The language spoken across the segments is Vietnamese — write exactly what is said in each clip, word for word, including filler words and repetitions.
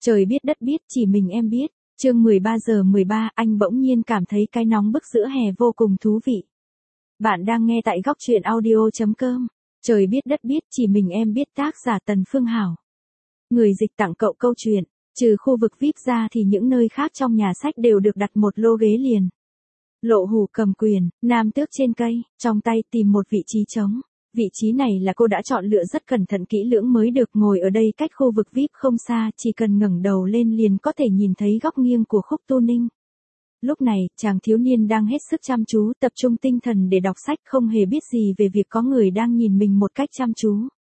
Trời biết đất biết, chỉ mình em biết. Chương mười ba giờ mười ba, anh bỗng nhiên cảm thấy cái nóng bức giữa hè vô cùng thú vị. Bạn đang nghe tại góc truyện audio chấm com. Trời biết đất biết, chỉ mình em biết, tác giả Tần Phương Hảo. Người dịch tặng cậu câu chuyện. Trừ khu vực vi ai pi ra thì những nơi khác trong nhà sách đều được đặt một lô ghế liền. Lộ Hủ cầm quyền, nam tước trên cây, trong tay tìm một vị trí trống. Vị trí này là cô đã chọn lựa rất cẩn thận kỹ lưỡng mới được ngồi ở đây, cách khu vực vi ai pi không xa, chỉ cần ngẩng đầu lên liền có thể nhìn thấy góc nghiêng của Khúc Tu Ninh. Lúc này, chàng thiếu niên đang hết sức chăm chú, tập trung tinh thần để đọc sách, không hề biết gì về việc có người đang nhìn mình một cách chăm chú.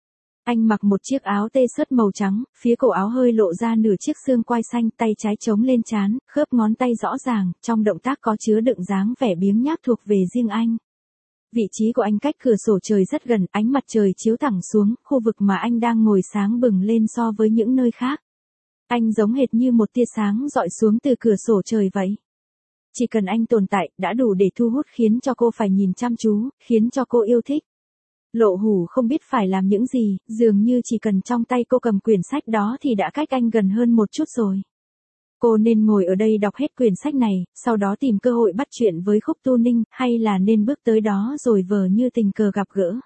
Anh mặc một chiếc áo t-shirt màu trắng, phía cổ áo hơi lộ ra nửa chiếc xương quai xanh, tay trái chống lên trán, khớp ngón tay rõ ràng, trong động tác có chứa đựng dáng vẻ biếng nhác thuộc về riêng anh. Vị trí của anh cách cửa sổ trời rất gần, ánh mặt trời chiếu thẳng xuống, khu vực mà anh đang ngồi sáng bừng lên so với những nơi khác. Anh giống hệt như một tia sáng rọi xuống từ cửa sổ trời vậy. Chỉ cần anh tồn tại, đã đủ để thu hút, khiến cho cô phải nhìn chăm chú, khiến cho cô yêu thích. Lộ Hủ không biết phải làm những gì, dường như chỉ cần trong tay cô cầm quyển sách đó thì đã cách anh gần hơn một chút rồi. Cô nên ngồi ở đây đọc hết quyển sách này, sau đó tìm cơ hội bắt chuyện với Khúc Tu Ninh, hay là nên bước tới đó rồi vờ như tình cờ gặp gỡ.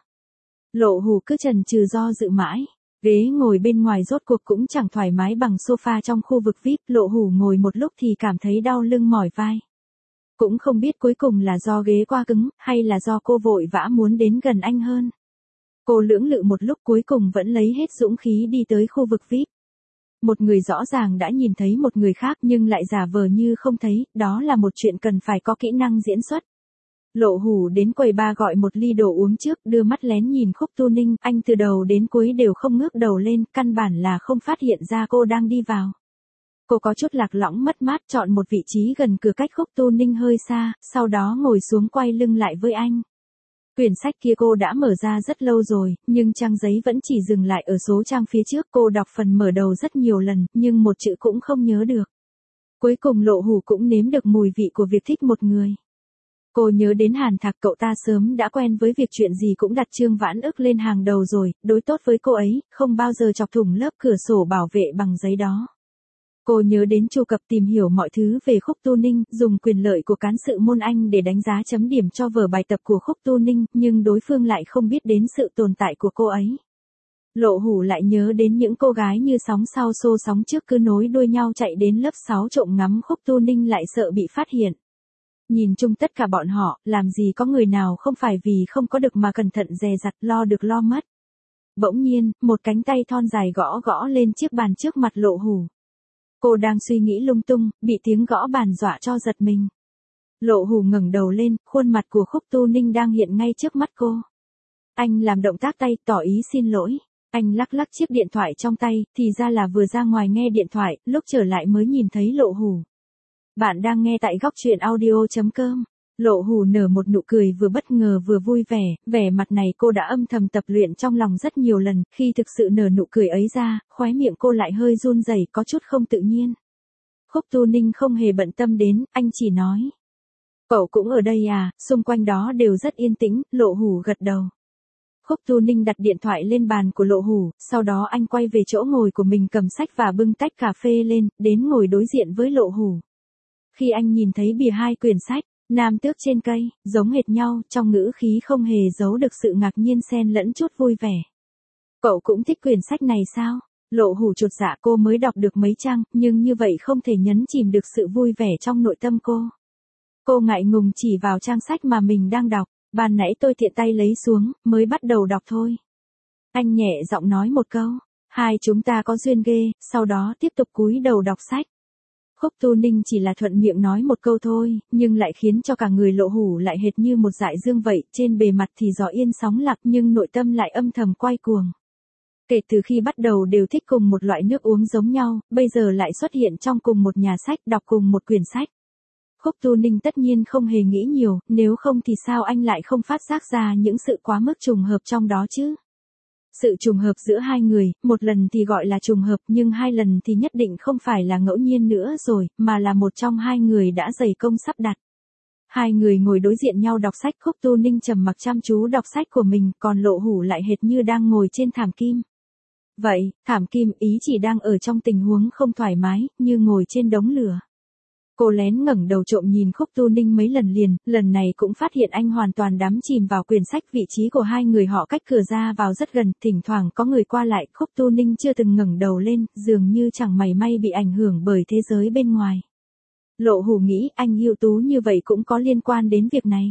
Lộ Hủ cứ chần chừ do dự mãi. Ghế ngồi bên ngoài rốt cuộc cũng chẳng thoải mái bằng sofa trong khu vực vi ai pi, Lộ Hủ ngồi một lúc thì cảm thấy đau lưng mỏi vai. Cũng không biết cuối cùng là do ghế quá cứng, hay là do cô vội vã muốn đến gần anh hơn. Cô lưỡng lự một lúc, cuối cùng vẫn lấy hết dũng khí đi tới khu vực vi ai pi. Một người rõ ràng đã nhìn thấy một người khác nhưng lại giả vờ như không thấy, đó là một chuyện cần phải có kỹ năng diễn xuất. Lộ Hủ đến quầy bar gọi một ly đồ uống trước, đưa mắt lén nhìn Khúc Tu Ninh, anh từ đầu đến cuối đều không ngước đầu lên, căn bản là không phát hiện ra cô đang đi vào. Cô có chút lạc lõng mất mát, chọn một vị trí gần cửa cách Khúc Tu Ninh hơi xa, sau đó ngồi xuống quay lưng lại với anh. Quyển sách kia cô đã mở ra rất lâu rồi, nhưng trang giấy vẫn chỉ dừng lại ở số trang phía trước. Cô đọc phần mở đầu rất nhiều lần, nhưng một chữ cũng không nhớ được. Cuối cùng Lộ Hủ cũng nếm được mùi vị của việc thích một người. Cô nhớ đến Hàn Thạc, cậu ta sớm đã quen với việc chuyện gì cũng đặt Trương Vãn Ức lên hàng đầu rồi, đối tốt với cô ấy, không bao giờ chọc thủng lớp cửa sổ bảo vệ bằng giấy đó. Cô nhớ đến Chu Cập tìm hiểu mọi thứ về Khúc Tu Ninh, dùng quyền lợi của cán sự môn Anh để đánh giá chấm điểm cho vở bài tập của Khúc Tu Ninh, nhưng đối phương lại không biết đến sự tồn tại của cô ấy. Lộ Hủ lại nhớ đến những cô gái như sóng sau xô sóng trước cứ nối đuôi nhau chạy đến lớp sáu trộm ngắm Khúc Tu Ninh, lại sợ bị phát hiện. Nhìn chung tất cả bọn họ, làm gì có người nào không phải vì không có được mà cẩn thận dè dặt, lo được lo mất. Bỗng nhiên, một cánh tay thon dài gõ gõ lên chiếc bàn trước mặt Lộ Hủ. Cô đang suy nghĩ lung tung, bị tiếng gõ bàn dọa cho giật mình. Lộ Hủ ngẩng đầu lên, khuôn mặt của Khúc Tu Ninh đang hiện ngay trước mắt cô. Anh làm động tác tay, tỏ ý xin lỗi. Anh lắc lắc chiếc điện thoại trong tay, thì ra là vừa ra ngoài nghe điện thoại, lúc trở lại mới nhìn thấy Lộ Hủ. Bạn đang nghe tại góc truyện audio chấm com. Lộ Hủ nở một nụ cười vừa bất ngờ vừa vui vẻ, vẻ mặt này cô đã âm thầm tập luyện trong lòng rất nhiều lần, khi thực sự nở nụ cười ấy ra, khóe miệng cô lại hơi run rẩy, có chút không tự nhiên. Khúc Tu Ninh không hề bận tâm đến, anh chỉ nói. Cậu cũng ở đây à, xung quanh đó đều rất yên tĩnh. Lộ Hủ gật đầu. Khúc Tu Ninh đặt điện thoại lên bàn của Lộ Hủ, sau đó anh quay về chỗ ngồi của mình, cầm sách và bưng tách cà phê lên, đến ngồi đối diện với Lộ Hủ. Khi anh nhìn thấy bìa hai quyển sách, Nam Tước trên cây, giống hệt nhau, trong ngữ khí không hề giấu được sự ngạc nhiên xen lẫn chút vui vẻ. Cậu cũng thích quyển sách này sao? Lộ Hủ chột dạ, cô mới đọc được mấy trang, nhưng như vậy không thể nhấn chìm được sự vui vẻ trong nội tâm cô. Cô ngại ngùng chỉ vào trang sách mà mình đang đọc, ban nãy tôi tiện tay lấy xuống, mới bắt đầu đọc thôi. Anh nhẹ giọng nói một câu, hai chúng ta có duyên ghê, sau đó tiếp tục cúi đầu đọc sách. Khúc Tu Ninh chỉ là thuận miệng nói một câu thôi, nhưng lại khiến cho cả người Lộ Hủ lại hệt như một dải dương vậy, trên bề mặt thì gió yên sóng lặng nhưng nội tâm lại âm thầm quay cuồng. Kể từ khi bắt đầu đều thích cùng một loại nước uống giống nhau, bây giờ lại xuất hiện trong cùng một nhà sách, đọc cùng một quyển sách. Khúc Tu Ninh tất nhiên không hề nghĩ nhiều, nếu không thì sao anh lại không phát giác ra những sự quá mức trùng hợp trong đó chứ? Sự trùng hợp giữa hai người, một lần thì gọi là trùng hợp nhưng hai lần thì nhất định không phải là ngẫu nhiên nữa rồi, mà là một trong hai người đã dày công sắp đặt. Hai người ngồi đối diện nhau đọc sách, Khúc Tu Ninh trầm mặc chăm chú đọc sách của mình, còn Lộ Hủ lại hệt như đang ngồi trên thảm kim. Vậy, Thảm Kim ý chỉ đang ở trong tình huống không thoải mái, như ngồi trên đống lửa. Cô lén ngẩng đầu trộm nhìn Khúc Tu Ninh mấy lần liền, lần này cũng phát hiện anh hoàn toàn đắm chìm vào quyển sách, vị trí của hai người họ cách cửa ra vào rất gần, thỉnh thoảng có người qua lại, Khúc Tu Ninh chưa từng ngẩng đầu lên, dường như chẳng mảy may bị ảnh hưởng bởi thế giới bên ngoài. Lộ Hủ nghĩ anh ưu tú như vậy cũng có liên quan đến việc này.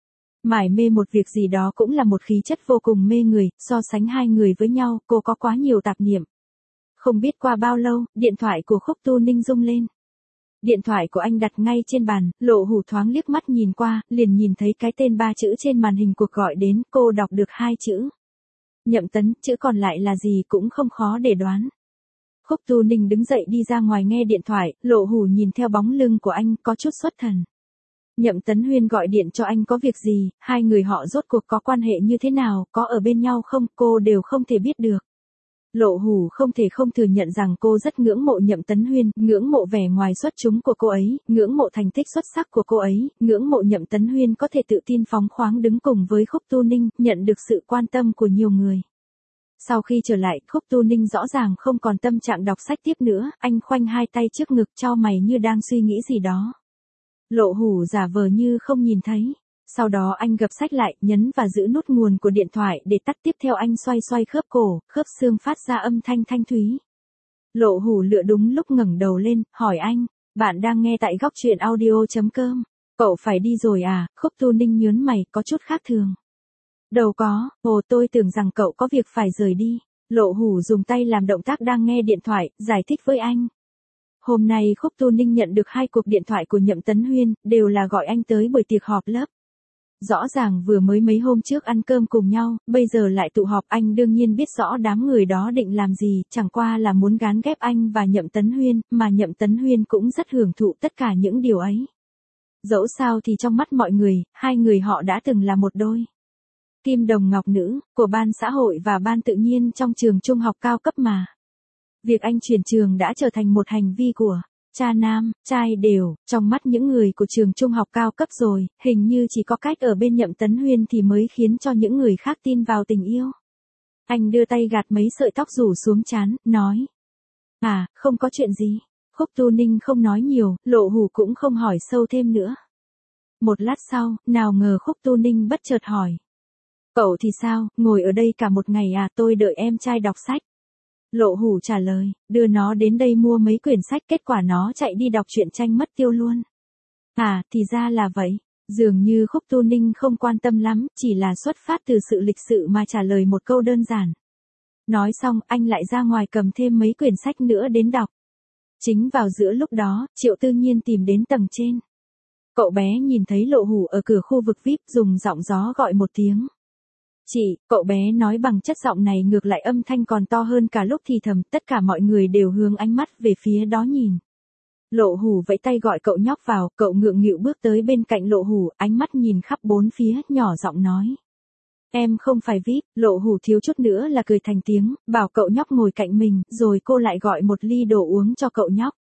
Mải mê một việc gì đó cũng là một khí chất vô cùng mê người, so sánh hai người với nhau, cô có quá nhiều tạp niệm. Không biết qua bao lâu, điện thoại của Khúc Tu Ninh rung lên. Điện thoại của anh đặt ngay trên bàn, Lộ Hủ thoáng liếc mắt nhìn qua, liền nhìn thấy cái tên ba chữ trên màn hình cuộc gọi đến, cô đọc được hai chữ. Nhậm Tấn, chữ còn lại là gì cũng không khó để đoán. Khúc Tu Ninh đứng dậy đi ra ngoài nghe điện thoại, Lộ Hủ nhìn theo bóng lưng của anh, có chút xuất thần. Nhậm Tấn Huyên gọi điện cho anh có việc gì, hai người họ rốt cuộc có quan hệ như thế nào, có ở bên nhau không, cô đều không thể biết được. Lộ Hủ không thể không thừa nhận rằng cô rất ngưỡng mộ Nhậm Tấn Huyên, ngưỡng mộ vẻ ngoài xuất chúng của cô ấy, ngưỡng mộ thành tích xuất sắc của cô ấy, ngưỡng mộ Nhậm Tấn Huyên có thể tự tin phóng khoáng đứng cùng với Khúc Tu Ninh, nhận được sự quan tâm của nhiều người. Sau khi trở lại, Khúc Tu Ninh rõ ràng không còn tâm trạng đọc sách tiếp nữa, anh khoanh hai tay trước ngực chau mày như đang suy nghĩ gì đó. Lộ Hủ giả vờ như không nhìn thấy. Sau đó anh gập sách lại, nhấn và giữ nút nguồn của điện thoại để tắt, tiếp theo anh xoay xoay khớp cổ, khớp xương phát ra âm thanh thanh thúy. Lộ Hủ lựa đúng lúc ngẩng đầu lên, hỏi anh, bạn đang nghe tại góc truyện audio chấm com. Cậu phải đi rồi à? Khúc Tu Ninh nhớn mày, có chút khác thường. Đâu có, ồ tôi tưởng rằng cậu có việc phải rời đi. Lộ Hủ dùng tay làm động tác đang nghe điện thoại, giải thích với anh. Hôm nay Khúc Tu Ninh nhận được hai cuộc điện thoại của Nhậm Tấn Huyên, đều là gọi anh tới buổi tiệc họp lớp. Rõ ràng vừa mới mấy hôm trước ăn cơm cùng nhau, bây giờ lại tụ họp, anh đương nhiên biết rõ đám người đó định làm gì, chẳng qua là muốn gán ghép anh và Nhậm Tấn Huyên, mà Nhậm Tấn Huyên cũng rất hưởng thụ tất cả những điều ấy. Dẫu sao thì trong mắt mọi người, hai người họ đã từng là một đôi kim đồng ngọc nữ, của ban xã hội và ban tự nhiên trong trường trung học cao cấp mà. Việc anh chuyển trường đã trở thành một hành vi của cha nam, trai đều, trong mắt những người của trường trung học cao cấp rồi, hình như chỉ có cách ở bên Nhậm Tấn Huyên thì mới khiến cho những người khác tin vào tình yêu. Anh đưa tay gạt mấy sợi tóc rủ xuống trán, nói. À, không có chuyện gì. Khúc Tu Ninh không nói nhiều, Lộ Hủ cũng không hỏi sâu thêm nữa. Một lát sau, nào ngờ Khúc Tu Ninh bất chợt hỏi. Cậu thì sao, ngồi ở đây cả một ngày à, tôi đợi em trai đọc sách. Lộ Hủ trả lời, đưa nó đến đây mua mấy quyển sách, kết quả nó chạy đi đọc truyện tranh mất tiêu luôn. À, thì ra là vậy. Dường như Khúc Tu Ninh không quan tâm lắm, chỉ là xuất phát từ sự lịch sự mà trả lời một câu đơn giản. Nói xong, anh lại ra ngoài cầm thêm mấy quyển sách nữa đến đọc. Chính vào giữa lúc đó, Triệu Tư Nhiên tìm đến tầng trên. Cậu bé nhìn thấy Lộ Hủ ở cửa khu vực vi ai pi, dùng giọng gió gọi một tiếng. Chị, cậu bé nói bằng chất giọng này ngược lại âm thanh còn to hơn cả lúc thì thầm, tất cả mọi người đều hướng ánh mắt về phía đó nhìn. Lộ Hủ vẫy tay gọi cậu nhóc vào, cậu ngượng nghịu bước tới bên cạnh Lộ Hủ, ánh mắt nhìn khắp bốn phía, nhỏ giọng nói. Em không phải vi ai pi, Lộ Hủ thiếu chút nữa là cười thành tiếng, bảo cậu nhóc ngồi cạnh mình, rồi cô lại gọi một ly đồ uống cho cậu nhóc.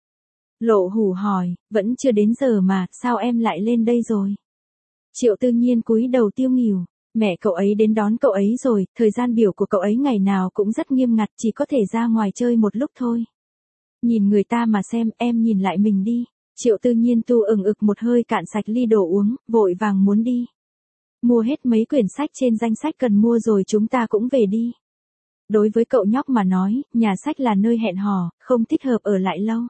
Lộ Hủ hỏi, vẫn chưa đến giờ mà, sao em lại lên đây rồi? Triệu Tư Nhiên cúi đầu tiêu nghỉu. Mẹ cậu ấy đến đón cậu ấy rồi, thời gian biểu của cậu ấy ngày nào cũng rất nghiêm ngặt, chỉ có thể ra ngoài chơi một lúc thôi. Nhìn người ta mà xem, em nhìn lại mình đi. Triệu Tư Nhiên tu ừng ực một hơi cạn sạch ly đồ uống, vội vàng muốn đi. Mua hết mấy quyển sách trên danh sách cần mua rồi chúng ta cũng về đi. Đối với cậu nhóc mà nói, nhà sách là nơi hẹn hò, không thích hợp ở lại lâu.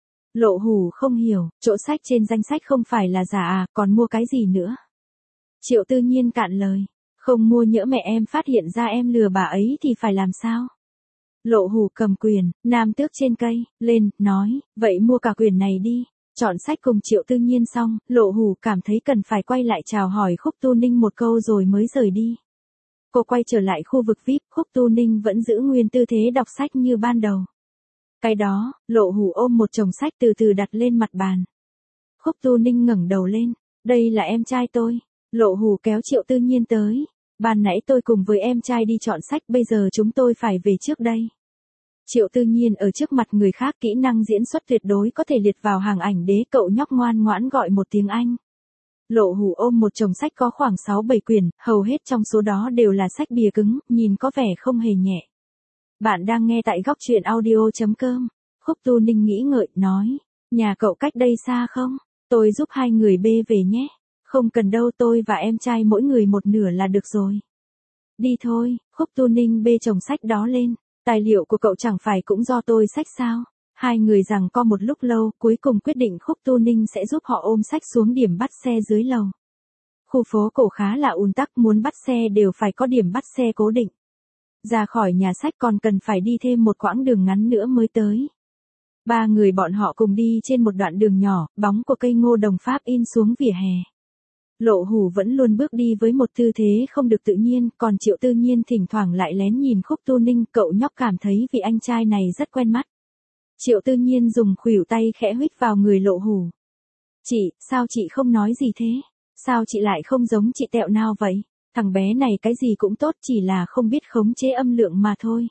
Lộ Hủ không hiểu, chỗ sách trên danh sách không phải là giả à, còn mua cái gì nữa? Triệu Tư Nhiên cạn lời. Không mua nhỡ mẹ em phát hiện ra em lừa bà ấy thì phải làm sao? Lộ Hủ cầm quyền, nam tước trên cây, lên, nói, vậy mua cả quyền này đi. Chọn sách cùng Triệu Tư Nhiên xong, Lộ Hủ cảm thấy cần phải quay lại chào hỏi Khúc Tu Ninh một câu rồi mới rời đi. Cô quay trở lại khu vực vi ai pi, Khúc Tu Ninh vẫn giữ nguyên tư thế đọc sách như ban đầu. Cái đó, Lộ Hủ ôm một chồng sách từ từ đặt lên mặt bàn. Khúc Tu Ninh ngẩng đầu lên, đây là em trai tôi. Lộ Hủ kéo Triệu Tư Nhiên tới. Ban nãy tôi cùng với em trai đi chọn sách, bây giờ chúng tôi phải về trước đây. Triệu Tư Nhiên ở trước mặt người khác kỹ năng diễn xuất tuyệt đối có thể liệt vào hàng ảnh đế, cậu nhóc ngoan ngoãn gọi một tiếng Anh. Lộ Hủ ôm một chồng sách có khoảng sáu bảy quyển, hầu hết trong số đó đều là sách bìa cứng, nhìn có vẻ không hề nhẹ. Bạn đang nghe tại góc truyện audio.com. Khúc Tu Ninh nghĩ ngợi, nói. Nhà cậu cách đây xa không? Tôi giúp hai người bê về nhé. Không cần đâu, tôi và em trai mỗi người một nửa là được rồi. Đi thôi. Khúc Tu Ninh bê chồng sách đó lên. Tài liệu của cậu chẳng phải cũng do tôi xách sao? Hai người giằng co một lúc lâu, cuối cùng quyết định Khúc Tu Ninh sẽ giúp họ ôm sách xuống điểm bắt xe dưới lầu. Khu phố cổ khá là ùn tắc, muốn bắt xe đều phải có điểm bắt xe cố định. Ra khỏi nhà sách còn cần phải đi thêm một quãng đường ngắn nữa mới tới. Ba người bọn họ cùng đi trên một đoạn đường nhỏ, bóng của cây ngô đồng Pháp in xuống vỉa hè. Lộ Hủ vẫn luôn bước đi với một tư thế không được tự nhiên, còn Triệu Tư Nhiên thỉnh thoảng lại lén nhìn Khúc Tu Ninh, cậu nhóc cảm thấy vị anh trai này rất quen mắt. Triệu Tư Nhiên dùng khuỷu tay khẽ huýt vào người Lộ Hủ. Chị, sao chị không nói gì thế? Sao chị lại không giống chị Tẹo nào vậy? Thằng bé này cái gì cũng tốt, chỉ là không biết khống chế âm lượng mà thôi.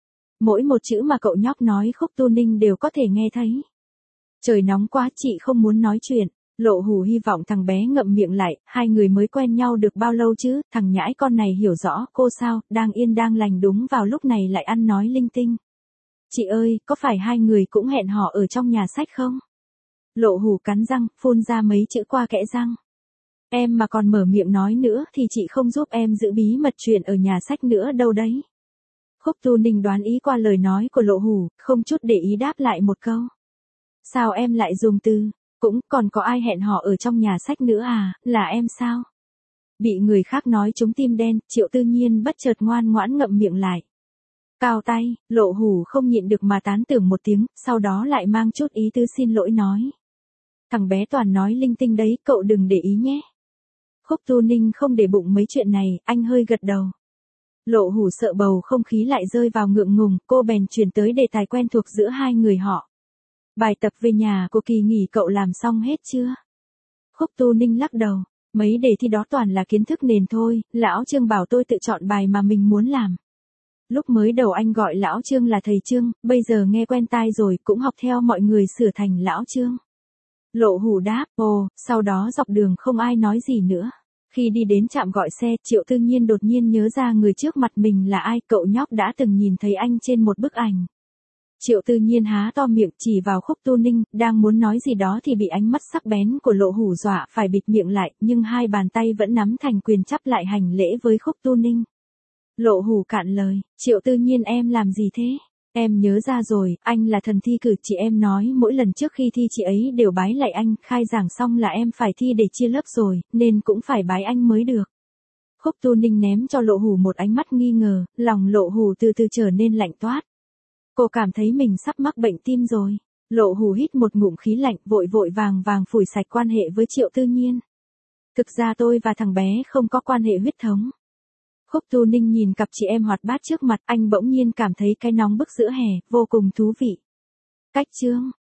Mỗi một chữ mà cậu nhóc nói Khúc Tu Ninh đều có thể nghe thấy. Trời nóng quá, chị không muốn nói chuyện. Lộ Hủ hy vọng thằng bé ngậm miệng lại, hai người mới quen nhau được bao lâu chứ, thằng nhãi con này hiểu rõ cô sao, đang yên đang lành đúng vào lúc này lại ăn nói linh tinh. Chị ơi, có phải hai người cũng hẹn hò ở trong nhà sách không? Lộ Hủ cắn răng, phun ra mấy chữ qua kẽ răng. Em mà còn mở miệng nói nữa thì chị không giúp em giữ bí mật chuyện ở nhà sách nữa đâu đấy. Khúc Tu Ninh đoán ý qua lời nói của Lộ Hủ, không chút để ý đáp lại một câu. Sao em lại dùng từ, cũng còn có ai hẹn hò ở trong nhà sách nữa à, là em sao? Bị người khác nói trúng tim đen, Triệu Tư Nhiên bất chợt ngoan ngoãn ngậm miệng lại. Cao tay, Lộ Hủ không nhịn được mà tán tưởng một tiếng, sau đó lại mang chút ý tứ xin lỗi nói. Thằng bé toàn nói linh tinh đấy, cậu đừng để ý nhé. Khúc Tu Ninh không để bụng mấy chuyện này, anh hơi gật đầu. Lộ Hủ sợ bầu không khí lại rơi vào ngượng ngùng, cô bèn chuyển tới đề tài quen thuộc giữa hai người họ. Bài tập về nhà của kỳ nghỉ cậu làm xong hết chưa? Khúc Tu Ninh lắc đầu, mấy đề thi đó toàn là kiến thức nền thôi, lão Trương bảo tôi tự chọn bài mà mình muốn làm. Lúc mới đầu anh gọi lão Trương là thầy Trương, bây giờ nghe quen tai rồi cũng học theo mọi người sửa thành lão Trương. Lộ Hủ đáp, ồ, sau đó dọc đường không ai nói gì nữa. Khi đi đến trạm gọi xe, Triệu Tư Nhiên đột nhiên nhớ ra người trước mặt mình là ai, cậu nhóc đã từng nhìn thấy anh trên một bức ảnh. Triệu Tư Nhiên há to miệng chỉ vào Khúc Tu Ninh, đang muốn nói gì đó thì bị ánh mắt sắc bén của Lộ Hủ dọa phải bịt miệng lại, nhưng hai bàn tay vẫn nắm thành quyền chắp lại hành lễ với Khúc Tu Ninh. Lộ Hủ cạn lời, Triệu Tư Nhiên em làm gì thế? Em nhớ ra rồi, anh là thần thi cử, chị em nói mỗi lần trước khi thi chị ấy đều bái lạy anh, khai giảng xong là em phải thi để chia lớp rồi, nên cũng phải bái anh mới được. Khúc Tu Ninh ném cho Lộ Hủ một ánh mắt nghi ngờ, lòng Lộ Hủ từ từ trở nên lạnh toát. Cô cảm thấy mình sắp mắc bệnh tim rồi. Lộ Hủ hít một ngụm khí lạnh, vội vội vàng vàng phủi sạch quan hệ với Triệu Tư Nhiên. Thực ra tôi và thằng bé không có quan hệ huyết thống. Khúc Tu Ninh nhìn cặp chị em hoạt bát trước mặt, anh bỗng nhiên cảm thấy cái nóng bức giữa hè, vô cùng thú vị. Cách chương,